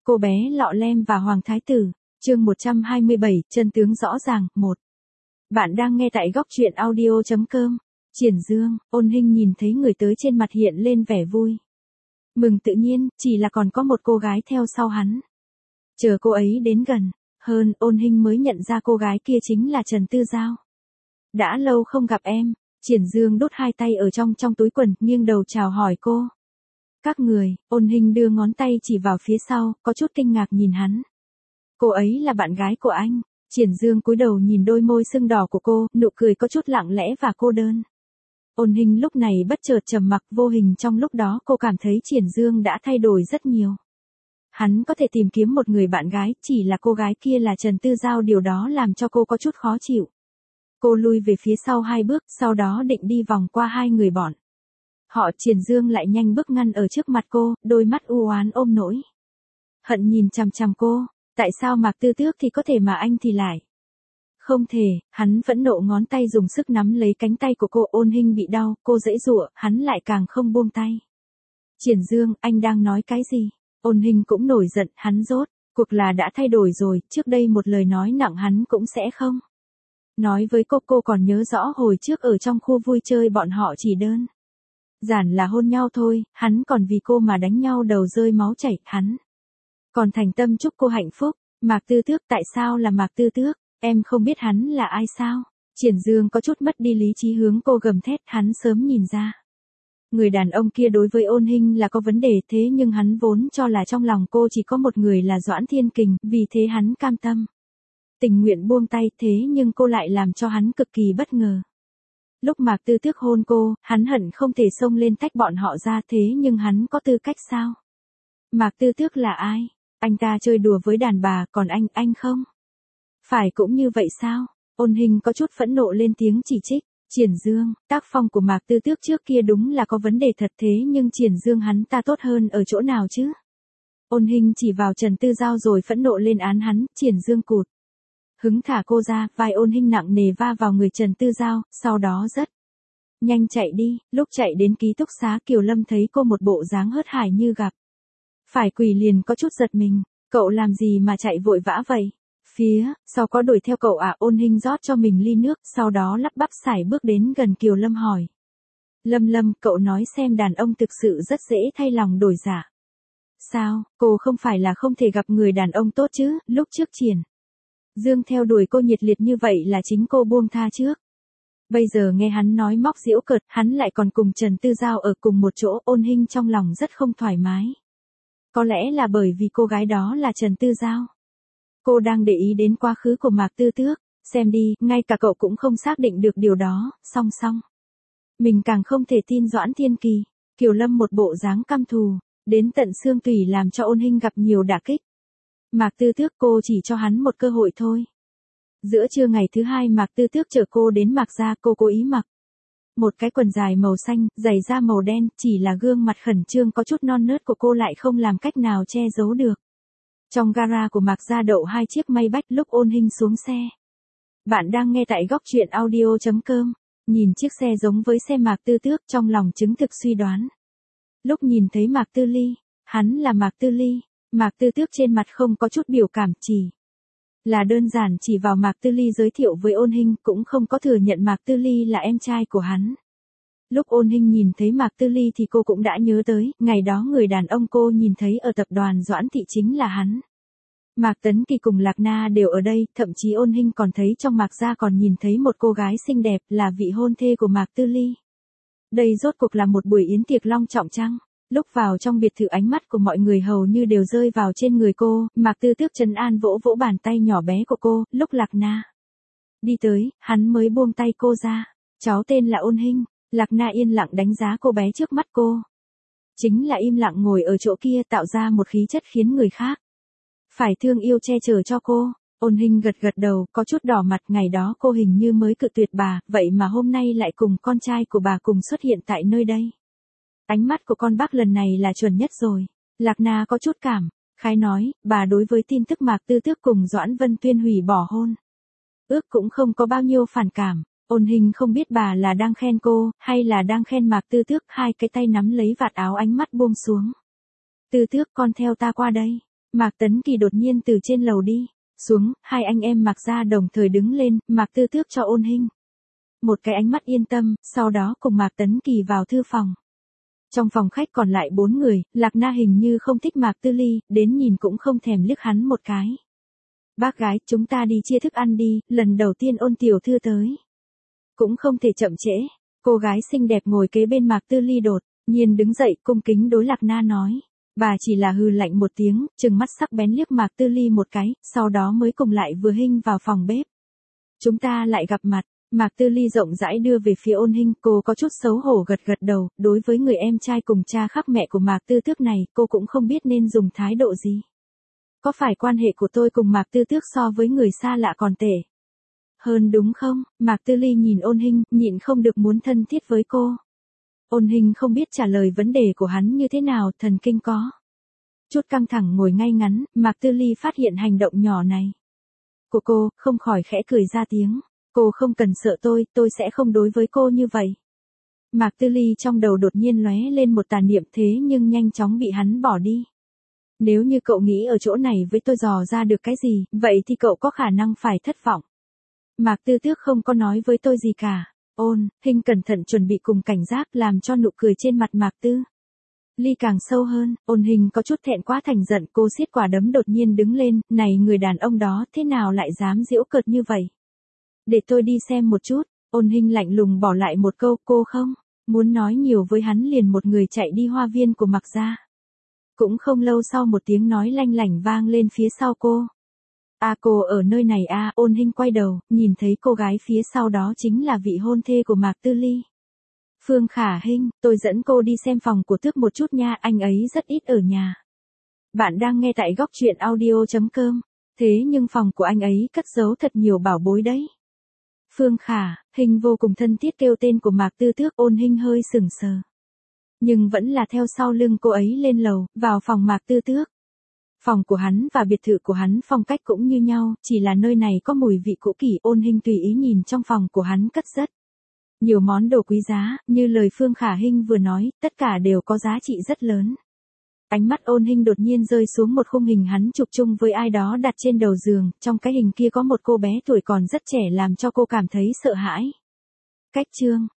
Cô bé lọ lem và Hoàng Thái Tử, chương 127, chân tướng rõ ràng, 1. Bạn đang nghe tại góc truyện audio.com. Triển Dương, Ôn Hinh nhìn thấy người tới trên mặt hiện lên vẻ vui. Mừng tự nhiên, chỉ là còn có một cô gái theo sau hắn. Chờ cô ấy đến gần, hơn Ôn Hinh mới nhận ra cô gái kia chính là Trần Tư Giao. Đã lâu không gặp em, Triển Dương đút hai tay ở trong túi quần, nghiêng đầu chào hỏi cô. Các người, Ôn Hinh đưa ngón tay chỉ vào phía sau, có chút kinh ngạc nhìn hắn. Cô ấy là bạn gái của anh. Triển Dương cúi đầu nhìn đôi môi sưng đỏ của cô, nụ cười có chút lặng lẽ và cô đơn. Ôn Hinh lúc này bất chợt trầm mặc, vô hình trong lúc đó cô cảm thấy Triển Dương đã thay đổi rất nhiều. Hắn có thể tìm kiếm một người bạn gái, chỉ là cô gái kia là Trần Tư Giao, điều đó làm cho cô có chút khó chịu. Cô lui về phía sau 2 bước, sau đó định đi vòng qua 2 người bọn họ. Triển Dương lại nhanh bước ngăn ở trước mặt cô, đôi mắt u oán ôm nỗi hận nhìn chằm chằm cô. Tại sao Mạc Tư Tước thì có thể mà anh thì lại không thể? Hắn phẫn nộ, ngón tay dùng sức nắm lấy cánh tay của cô. Ôn Hinh bị đau, cô giãy giụa, hắn lại càng không buông tay. Triển Dương, anh đang nói cái gì? Ôn Hinh cũng nổi giận, hắn rốt cuộc là đã thay đổi rồi, trước đây một lời nói nặng hắn cũng sẽ không nói với cô còn nhớ rõ hồi trước ở trong khu vui chơi bọn họ chỉ đơn giản là hôn nhau thôi, hắn còn vì cô mà đánh nhau đầu rơi máu chảy, hắn còn thành tâm chúc cô hạnh phúc. Mạc Tư Tước, tại sao là Mạc Tư Tước? Em không biết hắn là ai sao? Triển Dương có chút mất đi lý trí hướng cô gầm thét, hắn sớm nhìn ra. Người đàn ông kia đối với Ôn Hinh là có vấn đề, thế nhưng hắn vốn cho là trong lòng cô chỉ có một người là Doãn Thiên Kình, vì thế hắn cam tâm tình nguyện buông tay, thế nhưng cô lại làm cho hắn cực kỳ bất ngờ. Lúc Mạc Tư Tước hôn cô, hắn hận không thể xông lên tách bọn họ ra, thế nhưng hắn có tư cách sao? Mạc Tư Tước là ai? Anh ta chơi đùa với đàn bà, còn anh không phải cũng như vậy sao? Ôn Hinh có chút phẫn nộ lên tiếng chỉ trích. Triển Dương, tác phong của Mạc Tư Tước trước kia đúng là có vấn đề thật, thế nhưng Triển Dương hắn ta tốt hơn ở chỗ nào chứ? Ôn Hinh chỉ vào Trần Tư Giao rồi phẫn nộ lên án hắn. Triển Dương cụt hứng thả cô ra, vai Ôn Hinh nặng nề va vào người Trần Tư Giao, sau đó rất nhanh chạy đi. Lúc chạy đến ký túc xá, Kiều Lâm thấy cô một bộ dáng hớt hải như gặp phải quỷ liền có chút giật mình. Cậu làm gì mà chạy vội vã vậy? Phía sau có đuổi theo cậu à? Ôn Hinh rót cho mình ly nước, sau đó lắp bắp sải bước đến gần Kiều Lâm hỏi. Lâm, cậu nói xem, đàn ông thực sự rất dễ thay lòng đổi dạ. Sao, cô không phải là không thể gặp người đàn ông tốt chứ? Lúc trước Triển Dương theo đuổi cô nhiệt liệt như vậy là chính cô buông tha trước. Bây giờ nghe hắn nói móc giễu cợt, hắn lại còn cùng Trần Tư Giao ở cùng một chỗ. Ôn Hinh trong lòng rất không thoải mái. Có lẽ là bởi vì cô gái đó là Trần Tư Giao. Cô đang để ý đến quá khứ của Mạc Tư Tước. Xem đi, ngay cả cậu cũng không xác định được điều đó. Song song mình càng không thể tin Doãn Thiên Kỳ. Kiều Lâm một bộ dáng căm thù đến tận xương tủy làm cho Ôn Hinh gặp nhiều đả kích. Mạc Tư Tước, cô chỉ cho hắn một cơ hội thôi. Giữa trưa ngày thứ 2, Mạc Tư Tước chở cô đến Mạc gia, cô cố ý mặc một cái quần dài màu xanh, giày da màu đen, chỉ là gương mặt khẩn trương có chút non nớt của cô lại không làm cách nào che giấu được. Trong gara của Mạc gia đậu 2 chiếc Maybach. Lúc Ôn Hinh xuống xe. Bạn đang nghe tại góc truyện audio.com. Nhìn chiếc xe giống với xe Mạc Tư Tước, trong lòng chứng thực suy đoán. Lúc nhìn thấy Mạc Tư Ly, hắn là Mạc Tư Ly. Mạc Tư Tước trên mặt không có chút biểu cảm, chỉ là đơn giản chỉ vào Mạc Tư Ly giới thiệu với Ôn Hinh, cũng không có thừa nhận Mạc Tư Ly là em trai của hắn. Lúc Ôn Hinh nhìn thấy Mạc Tư Ly thì cô cũng đã nhớ tới, ngày đó người đàn ông cô nhìn thấy ở tập đoàn Doãn Thị chính là hắn. Mạc Tấn Kỳ cùng Lạc Na đều ở đây, thậm chí Ôn Hinh còn thấy trong Mạc gia còn nhìn thấy một cô gái xinh đẹp, là vị hôn thê của Mạc Tư Ly. Đây rốt cuộc là một buổi yến tiệc long trọng chăng? Lúc vào trong biệt thự, ánh mắt của mọi người hầu như đều rơi vào trên người cô. Mạc Tư Tước trấn an vỗ vỗ bàn tay nhỏ bé của cô. Lúc Lạc Na đi tới, hắn mới buông tay cô ra. Cháu tên là Ôn Hinh. Lạc Na yên lặng đánh giá cô bé trước mắt cô. Chính là im lặng ngồi ở chỗ kia, tạo ra một khí chất khiến người khác phải thương yêu che chở cho cô. Ôn Hinh gật đầu, có chút đỏ mặt. Ngày đó cô hình như mới cự tuyệt bà, vậy mà hôm nay lại cùng con trai của bà cùng xuất hiện tại nơi đây. Ánh mắt của con bác lần này là chuẩn nhất rồi. Lạc Na có chút cảm khái nói, bà đối với tin tức Mạc Tư Tước cùng Doãn Vân Tuyên hủy bỏ hôn ước cũng không có bao nhiêu phản cảm. Ôn Hinh không biết bà là đang khen cô, hay là đang khen Mạc Tư Tước. Hai cái tay nắm lấy vạt áo, ánh mắt buông xuống. Tư Tước, con theo ta qua đây. Mạc Tấn Kỳ đột nhiên từ trên lầu đi xuống, hai anh em Mạc gia đồng thời đứng lên, Mạc Tư Tước cho Ôn Hinh một cái ánh mắt yên tâm, sau đó cùng Mạc Tấn Kỳ vào thư phòng. Trong phòng khách còn lại 4 người, Lạc Na hình như không thích Mạc Tư Ly, đến nhìn cũng không thèm liếc hắn một cái. Bác gái, chúng ta đi chia thức ăn đi, lần đầu tiên Ôn tiểu thư tới. Cũng không thể chậm trễ. Cô gái xinh đẹp ngồi kế bên Mạc Tư Ly đột nhiên đứng dậy, cung kính đối Lạc Na nói. Bà chỉ là hừ lạnh một tiếng, trừng mắt sắc bén liếc Mạc Tư Ly một cái, sau đó mới cùng lại vừa Hinh vào phòng bếp. Chúng ta lại gặp mặt. Mạc Tư Ly rộng rãi đưa về phía Ôn Hinh, cô có chút xấu hổ gật gật đầu, đối với người em trai cùng cha khác mẹ của Mạc Tư Tước này, cô cũng không biết nên dùng thái độ gì. Có phải quan hệ của tôi cùng Mạc Tư Tước so với người xa lạ còn tệ hơn đúng không? Mạc Tư Ly nhìn Ôn Hinh, nhịn không được muốn thân thiết với cô. Ôn Hinh không biết trả lời vấn đề của hắn như thế nào, thần kinh có chút căng thẳng ngồi ngay ngắn, Mạc Tư Ly phát hiện hành động nhỏ này của cô, không khỏi khẽ cười ra tiếng. Cô không cần sợ tôi sẽ không đối với cô như vậy. Mạc Tư Ly trong đầu đột nhiên lóe lên một tà niệm thế nhưng nhanh chóng bị hắn bỏ đi. Nếu như cậu nghĩ ở chỗ này với tôi dò ra được cái gì, vậy thì cậu có khả năng phải thất vọng. Mạc Tư Tước không có nói với tôi gì cả. Ôn Hinh cẩn thận chuẩn bị cùng cảnh giác làm cho nụ cười trên mặt Mạc Tư Ly càng sâu hơn. Ôn Hinh có chút thẹn quá thành giận, cô siết quả đấm đột nhiên đứng lên, này người đàn ông đó thế nào lại dám giễu cợt như vậy? Để tôi đi xem một chút. Ôn Hinh lạnh lùng bỏ lại một câu, cô không muốn nói nhiều với hắn liền một người chạy đi hoa viên của Mạc gia. Cũng không lâu sau một tiếng nói lanh lảnh vang lên phía sau cô. Cô ở nơi này Ôn Hinh quay đầu, nhìn thấy cô gái phía sau đó chính là vị hôn thê của Mạc Tư Ly. Phương Khả Hinh, tôi dẫn cô đi xem phòng của Tước một chút nha, anh ấy rất ít ở nhà. Bạn đang nghe tại góc truyện audio.com, thế nhưng phòng của anh ấy cất giấu thật nhiều bảo bối đấy. Phương Khả Hinh vô cùng thân thiết kêu tên của Mạc Tư Tước, Ôn Hinh hơi sững sờ. Nhưng vẫn là theo sau lưng cô ấy lên lầu, vào phòng Mạc Tư Tước. Phòng của hắn và biệt thự của hắn phong cách cũng như nhau, chỉ là nơi này có mùi vị cũ kỹ. Ôn Hinh tùy ý nhìn trong phòng của hắn cất rất nhiều món đồ quý giá, như lời Phương Khả Hinh vừa nói, tất cả đều có giá trị rất lớn. Ánh mắt Ôn Hinh đột nhiên rơi xuống một khung hình hắn chụp chung với ai đó đặt trên đầu giường, trong cái hình kia có một cô bé tuổi còn rất trẻ làm cho cô cảm thấy sợ hãi. Cách chương